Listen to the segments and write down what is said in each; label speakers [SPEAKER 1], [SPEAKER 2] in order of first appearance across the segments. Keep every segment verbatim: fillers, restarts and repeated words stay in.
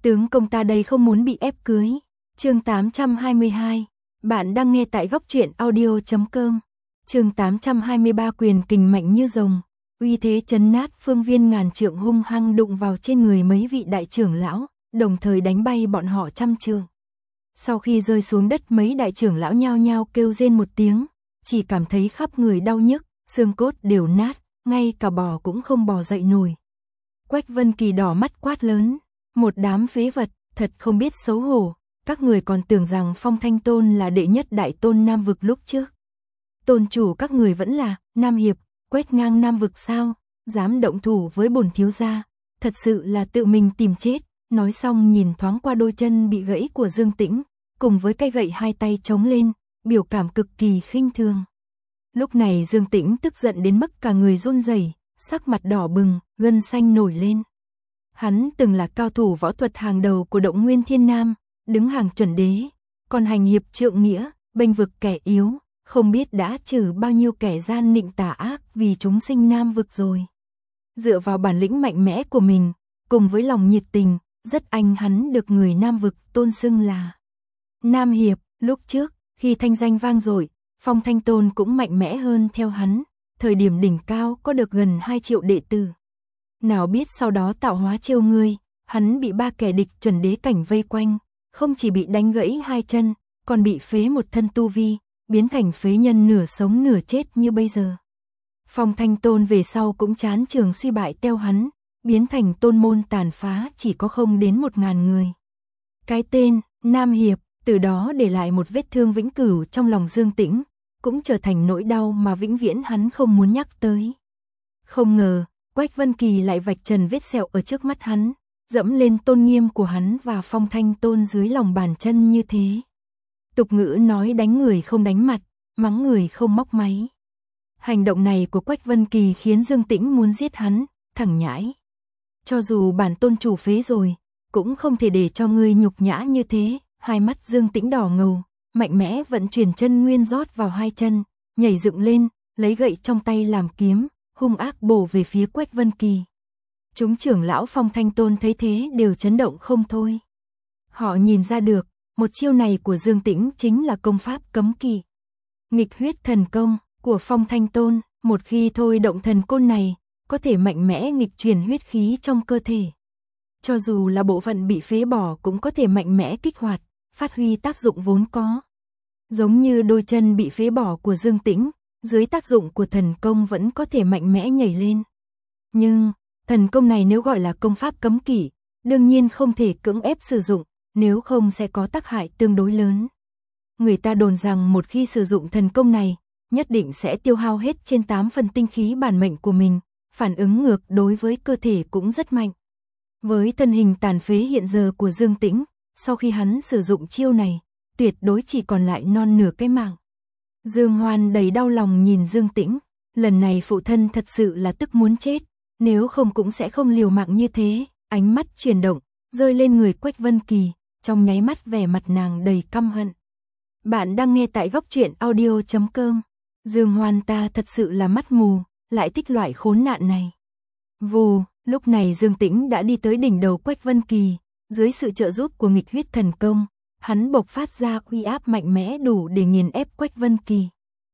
[SPEAKER 1] Tướng công ta đây không muốn bị ép cưới. Chương tám trăm hai mươi hai. Bạn đang nghe tại góc truyện audio chấm com. Chương tám trăm hai mươi ba. Quyền kình mạnh như rồng, uy thế chấn nát phương viên ngàn trượng, hung hăng đụng vào trên người mấy vị đại trưởng lão, đồng thời đánh bay bọn họ trăm trượng. Sau khi rơi xuống đất, mấy đại trưởng lão nhao nhao kêu rên một tiếng, chỉ cảm thấy khắp người đau nhức, xương cốt đều nát, ngay cả bò cũng không bò dậy nổi. Quách Vân Kỳ đỏ mắt quát lớn, một đám phế vật, thật không biết xấu hổ, các người còn tưởng rằng Phong Thanh Tôn là đệ nhất đại tôn Nam vực lúc trước. Tôn chủ các người vẫn là Nam Hiệp, quét ngang Nam vực sao, dám động thủ với bổn thiếu gia, thật sự là tự mình tìm chết. Nói xong nhìn thoáng qua đôi chân bị gãy của Dương Tĩnh, cùng với cây gậy hai tay chống lên, biểu cảm cực kỳ khinh thường. Lúc này Dương Tĩnh tức giận đến mức cả người run rẩy, sắc mặt đỏ bừng, gân xanh nổi lên. Hắn từng là cao thủ võ thuật hàng đầu của Động Nguyên Thiên Nam, đứng hàng chuẩn đế, còn hành hiệp trượng nghĩa, bênh vực kẻ yếu, không biết đã trừ bao nhiêu kẻ gian nịnh tà ác vì chúng sinh Nam vực rồi. Dựa vào bản lĩnh mạnh mẽ của mình, cùng với lòng nhiệt tình, rất anh hắn được người Nam vực tôn xưng là Nam Hiệp. Lúc trước, khi thanh danh vang dội, Phong Thanh Tôn cũng mạnh mẽ hơn theo hắn, thời điểm đỉnh cao có được gần hai triệu đệ tử. Nào biết sau đó tạo hóa trêu ngươi, hắn bị ba kẻ địch chuẩn đế cảnh vây quanh, không chỉ bị đánh gãy hai chân, còn bị phế một thân tu vi, biến thành phế nhân nửa sống nửa chết như bây giờ. Phong Thanh Tôn về sau cũng chán trường suy bại theo hắn, biến thành tôn môn tàn phá chỉ có không đến một ngàn người. Cái tên Nam Hiệp từ đó để lại một vết thương vĩnh cửu trong lòng Dương Tĩnh, cũng trở thành nỗi đau mà vĩnh viễn hắn không muốn nhắc tới. Không ngờ, Quách Vân Kỳ lại vạch trần vết sẹo ở trước mắt hắn, dẫm lên tôn nghiêm của hắn và Phong Thanh Tôn dưới lòng bàn chân như thế. Tục ngữ nói đánh người không đánh mặt, mắng người không móc máy. Hành động này của Quách Vân Kỳ khiến Dương Tĩnh muốn giết hắn, thẳng nhãi. Cho dù bản tôn chủ phế rồi, cũng không thể để cho ngươi nhục nhã như thế. Hai mắt Dương Tĩnh đỏ ngầu, mạnh mẽ vận chuyển chân nguyên rót vào hai chân, nhảy dựng lên, lấy gậy trong tay làm kiếm, hung ác bổ về phía Quách Vân Kỳ. Chúng trưởng lão Phong Thanh Tôn thấy thế đều chấn động không thôi. Họ nhìn ra được, một chiêu này của Dương Tĩnh chính là công pháp cấm kỵ. Nghịch huyết thần công của Phong Thanh Tôn, một khi thôi động thần côn này, có thể mạnh mẽ nghịch chuyển huyết khí trong cơ thể. Cho dù là bộ phận bị phế bỏ cũng có thể mạnh mẽ kích hoạt, phát huy tác dụng vốn có. Giống như đôi chân bị phế bỏ của Dương Tĩnh, dưới tác dụng của thần công vẫn có thể mạnh mẽ nhảy lên. Nhưng, thần công này nếu gọi là công pháp cấm kỵ, đương nhiên không thể cưỡng ép sử dụng, nếu không sẽ có tác hại tương đối lớn. Người ta đồn rằng một khi sử dụng thần công này, nhất định sẽ tiêu hao hết trên tám phần tinh khí bản mệnh của mình, phản ứng ngược đối với cơ thể cũng rất mạnh. Với thân hình tàn phế hiện giờ của Dương Tĩnh, sau khi hắn sử dụng chiêu này, tuyệt đối chỉ còn lại non nửa cái mạng. Dương Hoan đầy đau lòng nhìn Dương Tĩnh, lần này phụ thân thật sự là tức muốn chết, nếu không cũng sẽ không liều mạng như thế. Ánh mắt chuyển động, rơi lên người Quách Vân Kỳ, trong nháy mắt vẻ mặt nàng đầy căm hận. Bạn đang nghe tại góc truyện audio chấm com. Dương Hoan ta thật sự là mắt mù, lại thích loại khốn nạn này. Vù, lúc này Dương Tĩnh đã đi tới đỉnh đầu Quách Vân Kỳ, dưới sự trợ giúp của nghịch huyết thần công, hắn bộc phát ra uy áp mạnh mẽ đủ để nghiền ép Quách Vân Kỳ.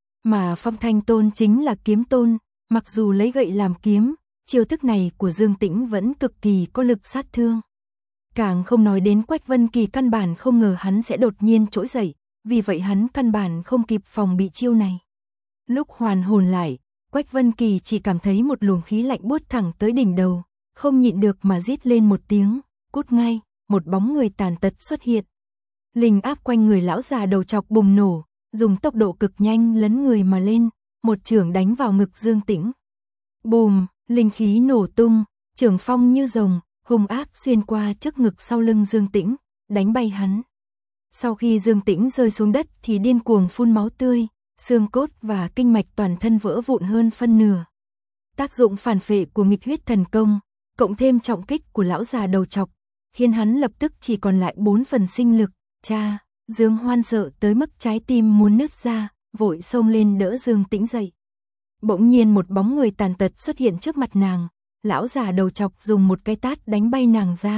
[SPEAKER 1] Mà Phong Thanh Tôn chính là kiếm tôn, mặc dù lấy gậy làm kiếm, chiêu thức này của Dương Tĩnh vẫn cực kỳ có lực sát thương. Càng không nói đến Quách Vân Kỳ căn bản không ngờ hắn sẽ đột nhiên trỗi dậy, vì vậy hắn căn bản không kịp phòng bị chiêu này. Lúc hoàn hồn lại, Quách Vân Kỳ chỉ cảm thấy một luồng khí lạnh buốt thẳng tới đỉnh đầu, không nhịn được mà rít lên một tiếng, cút ngay, một bóng người tàn tật xuất hiện. Linh áp quanh người lão già đầu chọc bùng nổ, dùng tốc độ cực nhanh lấn người mà lên, một chưởng đánh vào ngực Dương Tĩnh. Bùm, linh khí nổ tung, chưởng phong như rồng, hung ác xuyên qua trước ngực sau lưng Dương Tĩnh, đánh bay hắn. Sau khi Dương Tĩnh rơi xuống đất thì điên cuồng phun máu tươi, xương cốt và kinh mạch toàn thân vỡ vụn hơn phân nửa. Tác dụng phản phệ của nghịch huyết thần công, cộng thêm trọng kích của lão già đầu chọc, khiến hắn lập tức chỉ còn lại bốn phần sinh lực. Cha, Dương Hoan sợ tới mức trái tim muốn nứt ra, vội xông lên đỡ Dương Tĩnh dậy. Bỗng nhiên một bóng người tàn tật xuất hiện trước mặt nàng, lão già đầu chọc dùng một cái tát đánh bay nàng ra,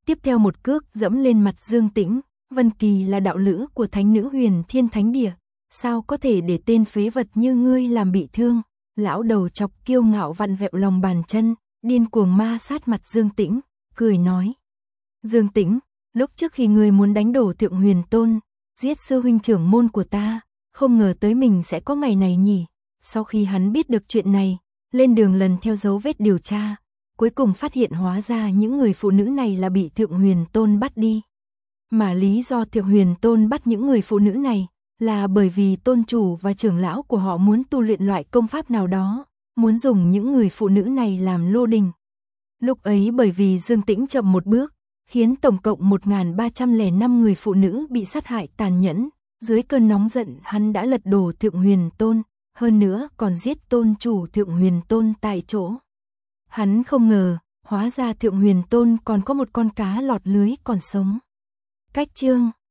[SPEAKER 1] tiếp theo một cước dẫm lên mặt Dương Tĩnh. Vân Kỳ là đạo lữ của thánh nữ Huyền Thiên Thánh Địa, sao có thể để tên phế vật như ngươi làm bị thương? Lão đầu chọc kiêu ngạo vặn vẹo lòng bàn chân, điên cuồng ma sát mặt Dương Tĩnh, cười nói. Dương Tĩnh, lúc trước khi ngươi muốn đánh đổ Thượng Huyền Tôn, giết sư huynh trưởng môn của ta, không ngờ tới mình sẽ có ngày này nhỉ? Sau khi hắn biết được chuyện này, lên đường lần theo dấu vết điều tra, cuối cùng phát hiện hóa ra những người phụ nữ này là bị Thượng Huyền Tôn bắt đi. Mà lý do Thượng Huyền Tôn bắt những người phụ nữ này là bởi vì tôn chủ và trưởng lão của họ muốn tu luyện loại công pháp nào đó, muốn dùng những người phụ nữ này làm lô đình. Lúc ấy bởi vì Dương Tĩnh chậm một bước, khiến tổng cộng một nghìn ba trăm lẻ năm người phụ nữ bị sát hại tàn nhẫn, dưới cơn nóng giận hắn đã lật đổ Thượng Huyền Tôn, hơn nữa còn giết tôn chủ Thượng Huyền Tôn tại chỗ. Hắn không ngờ, hóa ra Thượng Huyền Tôn còn có một con cá lọt lưới còn sống. Cách chương